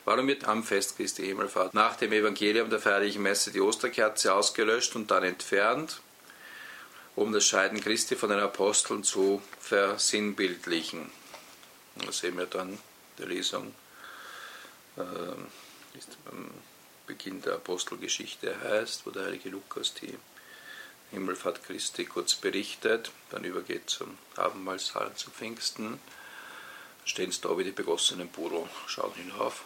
Warum wird am Fest Christi Himmelfahrt nach dem Evangelium der feierlichen Messe die Osterkerze ausgelöscht und dann entfernt, um das Scheiden Christi von den Aposteln zu versinnbildlichen? Das sehen wir dann in der Lesung, ist am Beginn der Apostelgeschichte heißt, wo der heilige Lukas die Himmelfahrt Christi kurz berichtet, dann übergeht zum Abendmahlsaal zu Pfingsten, stehen sie da wie die begossenen Pudel, schauen hinauf.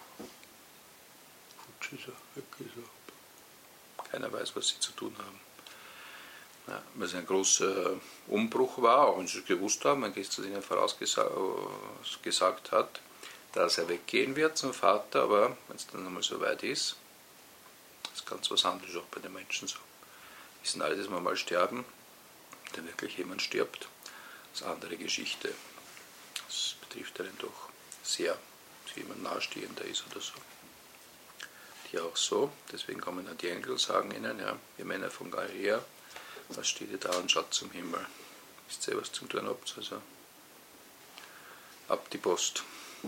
Keiner weiß, was sie zu tun haben. Ja, weil es ein großer Umbruch war, auch wenn sie es gewusst haben, wenn Christus ihnen vorausgesagt hat, dass er weggehen wird zum Vater, aber wenn es dann einmal so weit ist, ist ganz was anderes auch bei den Menschen so. Wissen alle, dass wir mal sterben, wenn wirklich jemand stirbt, das ist eine andere Geschichte. Das betrifft einen doch sehr, wenn jemand nahestehender ist oder so. Die auch so, deswegen kommen auch die Engel und sagen ihnen, ja, ihr Männer von Galiläa, was steht ihr da und schaut zum Himmel? Wisst ihr, was zum tun habt? Also ab die Post.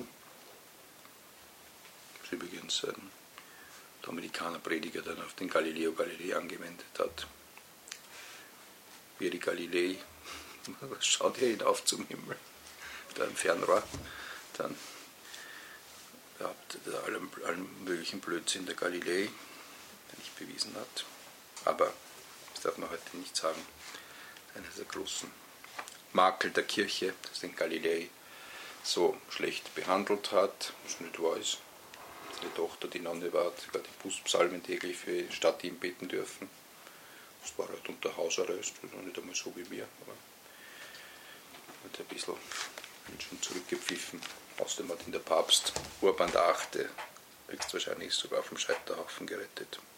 Das ist übrigens ein Dominikanerprediger dann auf den Galileo Galilei angewendet hat. Wie die Galilei, schaut ihr hinauf zum Himmel, da im Fernrohr, dann behauptet er allen möglichen Blödsinn der Galilei, der nicht bewiesen hat. Aber das darf man heute nicht sagen. Einer der großen Makel der Kirche, dass den Galilei so schlecht behandelt hat, was nicht wahr ist. Seine Tochter, die Nonne war, hat sogar die Bußpsalmen täglich für die Stadt ihm beten dürfen. Das war halt unter Hausarrest, das war nicht einmal so wie wir, aber hat ein bisschen schon zurückgepfiffen. Außerdem hat ihn der Papst Urban VIII. Höchstwahrscheinlich sogar vom Scheiterhaufen gerettet.